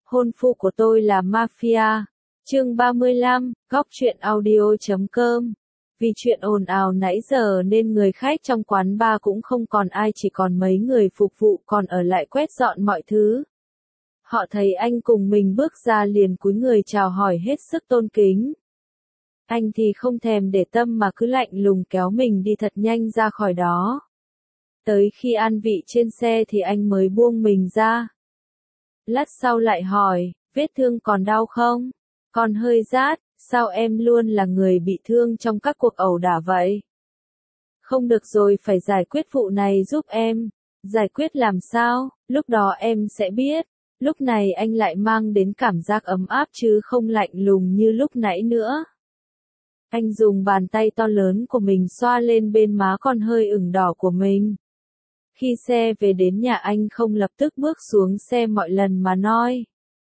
Hôn phu của tôi là mafia. Chương 35, góc truyện audio.com. Vì chuyện ồn ào nãy giờ nên người khách trong quán bar cũng không còn ai, chỉ còn mấy người phục vụ còn ở lại quét dọn mọi thứ. Họ thấy anh cùng mình bước ra liền cúi người chào hỏi hết sức tôn kính. Anh thì không thèm để tâm mà cứ lạnh lùng kéo mình đi thật nhanh ra khỏi đó. Tới khi an vị trên xe thì anh mới buông mình ra. Lát sau lại hỏi, vết thương còn đau không? Còn hơi rát, sao em luôn là người bị thương trong các cuộc ẩu đả vậy? Không được rồi, phải giải quyết vụ này giúp em. Giải quyết làm sao? Lúc đó em sẽ biết. Lúc này anh lại mang đến cảm giác ấm áp chứ không lạnh lùng như lúc nãy nữa. Anh dùng bàn tay to lớn của mình xoa lên bên má còn hơi ửng đỏ của mình. Khi xe về đến nhà anh không lập tức bước xuống xe mọi lần mà nói.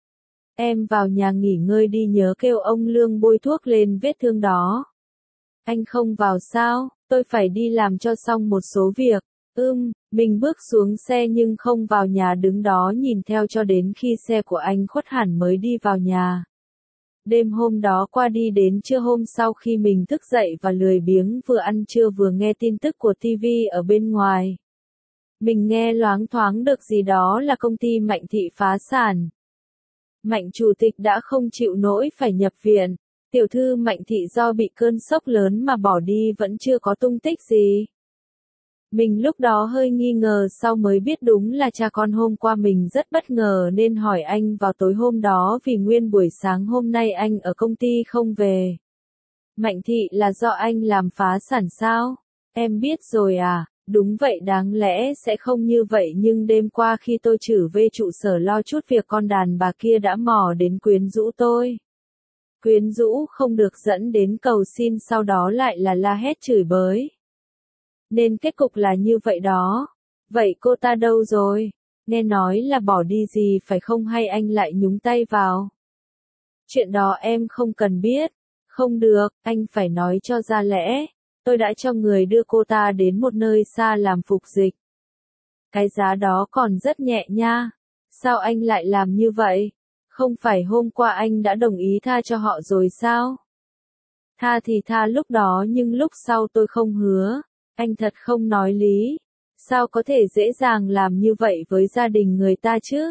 Em vào nhà nghỉ ngơi đi, nhớ kêu ông Lương bôi thuốc lên vết thương đó. Anh không vào sao, tôi phải đi làm cho xong một số việc. Mình bước xuống xe nhưng không vào nhà, đứng đó nhìn theo cho đến khi xe của anh khuất hẳn mới đi vào nhà. Đêm hôm đó qua đi đến trưa hôm sau, khi mình thức dậy và lười biếng vừa ăn trưa vừa nghe tin tức của TV ở bên ngoài. Mình nghe loáng thoáng được gì đó là công ty Mạnh Thị phá sản. Mạnh chủ tịch đã không chịu nổi phải nhập viện. Tiểu thư Mạnh Thị do bị cơn sốc lớn mà bỏ đi vẫn chưa có tung tích gì. Mình lúc đó hơi nghi ngờ, sau mới biết đúng là cha con. Hôm qua mình rất bất ngờ nên hỏi anh vào tối hôm đó vì nguyên buổi sáng hôm nay anh ở công ty không về. Mạnh Thị là do anh làm phá sản sao? Em biết rồi à? Đúng vậy, đáng lẽ sẽ không như vậy nhưng đêm qua khi tôi trở về trụ sở lo chút việc, con đàn bà kia đã mò đến quyến rũ tôi. Quyến rũ không được dẫn đến cầu xin, sau đó lại là la hét chửi bới. Nên kết cục là như vậy đó. Vậy cô ta đâu rồi? Nghe nói là bỏ đi gì phải không, hay anh lại nhúng tay vào? Chuyện đó em không cần biết. Không được, anh phải nói cho ra lẽ. Tôi đã cho người đưa cô ta đến một nơi xa làm phục dịch. Cái giá đó còn rất nhẹ nha. Sao anh lại làm như vậy? Không phải hôm qua anh đã đồng ý tha cho họ rồi sao? Tha thì tha lúc đó nhưng lúc sau tôi không hứa. Anh thật không nói lý. Sao có thể dễ dàng làm như vậy với gia đình người ta chứ?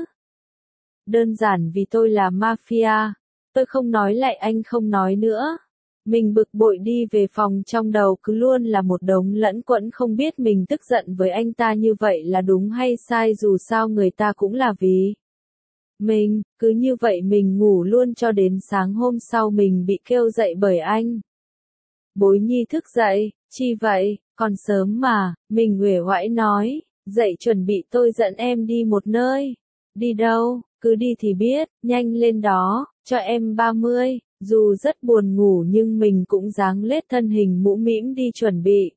Đơn giản vì tôi là mafia. Tôi không nói lại anh không nói nữa. Mình bực bội đi về phòng, trong đầu cứ luôn là một đống lẫn quẫn, không biết mình tức giận với anh ta như vậy là đúng hay sai, dù sao người ta cũng là vì mình. Cứ như vậy mình ngủ luôn cho đến sáng hôm sau mình bị kêu dậy bởi anh. Bối nhi thức dậy, chi vậy, còn sớm mà, mình uể oải nói, dậy chuẩn bị tôi dẫn em đi một nơi. Đi đâu? Cứ đi thì biết, nhanh lên đó, cho em 30. Dù rất buồn ngủ nhưng mình cũng dáng lết thân hình mũm mĩm đi chuẩn bị.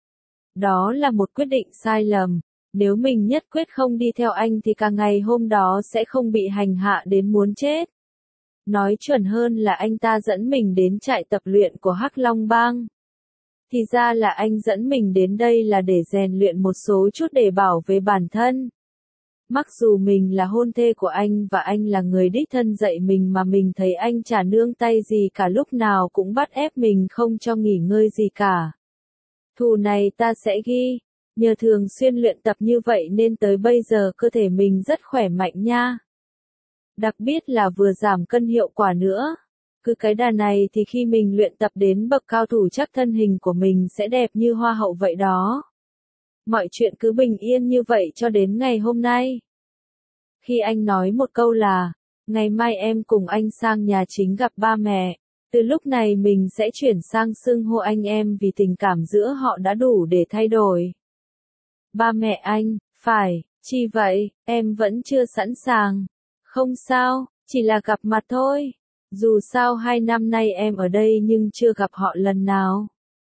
Đó là một quyết định sai lầm. Nếu mình nhất quyết không đi theo anh thì cả ngày hôm đó sẽ không bị hành hạ đến muốn chết. Nói chuẩn hơn là anh ta dẫn mình đến trại tập luyện của Hắc Long Bang. Thì ra là anh dẫn mình đến đây là để rèn luyện một số chút để bảo vệ bản thân. Mặc dù mình là hôn thê của anh và anh là người đích thân dạy mình mà mình thấy anh chả nương tay gì cả, lúc nào cũng bắt ép mình không cho nghỉ ngơi gì cả. Thù này ta sẽ ghi. Nhờ thường xuyên luyện tập như vậy nên tới bây giờ cơ thể mình rất khỏe mạnh nha. Đặc biệt là vừa giảm cân hiệu quả nữa. Cứ cái đà này thì khi mình luyện tập đến bậc cao thủ chắc thân hình của mình sẽ đẹp như hoa hậu vậy đó. Mọi chuyện cứ bình yên như vậy cho đến ngày hôm nay. Khi anh nói một câu là, ngày mai em cùng anh sang nhà chính gặp ba mẹ. Từ lúc này mình sẽ chuyển sang xưng hô anh em vì tình cảm giữa họ đã đủ để thay đổi. Ba mẹ anh, phải, chi vậy, em vẫn chưa sẵn sàng. Không sao, chỉ là gặp mặt thôi. Dù sao 2 năm nay em ở đây nhưng chưa gặp họ lần nào.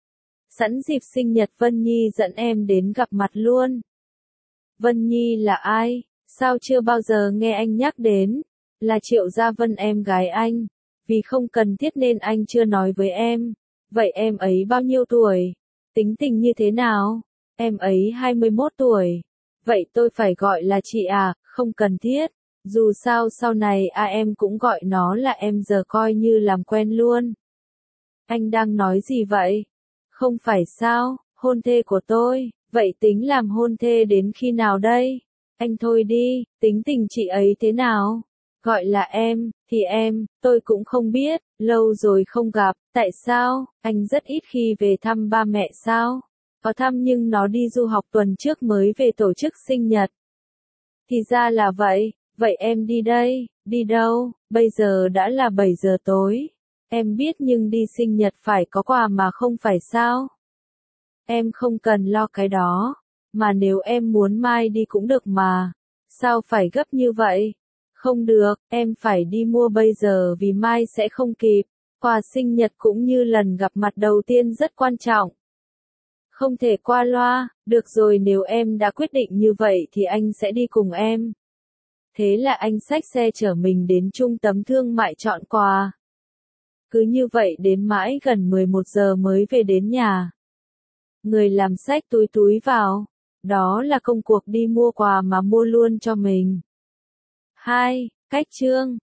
Sẵn dịp sinh nhật Vân Nhi dẫn em đến gặp mặt luôn. Vân Nhi là ai? Sao chưa bao giờ nghe anh nhắc đến? Là Triệu Gia Vân, em gái anh. Vì không cần thiết nên anh chưa nói với em. Vậy em ấy bao nhiêu tuổi? Tính tình như thế nào? Em ấy 21 tuổi. Vậy tôi phải gọi là chị à? Không cần thiết. Dù sao sau này em cũng gọi nó là em giờ coi như làm quen luôn. Anh đang nói gì vậy? Không phải sao, hôn thê của tôi, vậy tính làm hôn thê đến khi nào đây? Anh thôi đi, tính tình chị ấy thế nào? Gọi là em, thì em, tôi cũng không biết, lâu rồi không gặp, tại sao, anh rất ít khi về thăm ba mẹ sao? Có thăm nhưng nó đi du học tuần trước mới về tổ chức sinh nhật. Thì ra là vậy, vậy em đi đây, đi đâu, bây giờ đã là 7 giờ tối. Em biết nhưng đi sinh nhật phải có quà mà không phải sao? Em không cần lo cái đó, mà nếu em muốn mai đi cũng được mà. Sao phải gấp như vậy? Không được, em phải đi mua bây giờ vì mai sẽ không kịp. Quà sinh nhật cũng như lần gặp mặt đầu tiên rất quan trọng. Không thể qua loa, được rồi nếu em đã quyết định như vậy thì anh sẽ đi cùng em. Thế là anh xách xe chở mình đến trung tâm thương mại chọn quà. Cứ như vậy đến mãi gần 11 giờ mới về đến nhà. Người làm xách túi túi vào. Đó là công cuộc đi mua quà mà mua luôn cho mình. 2. Cách chương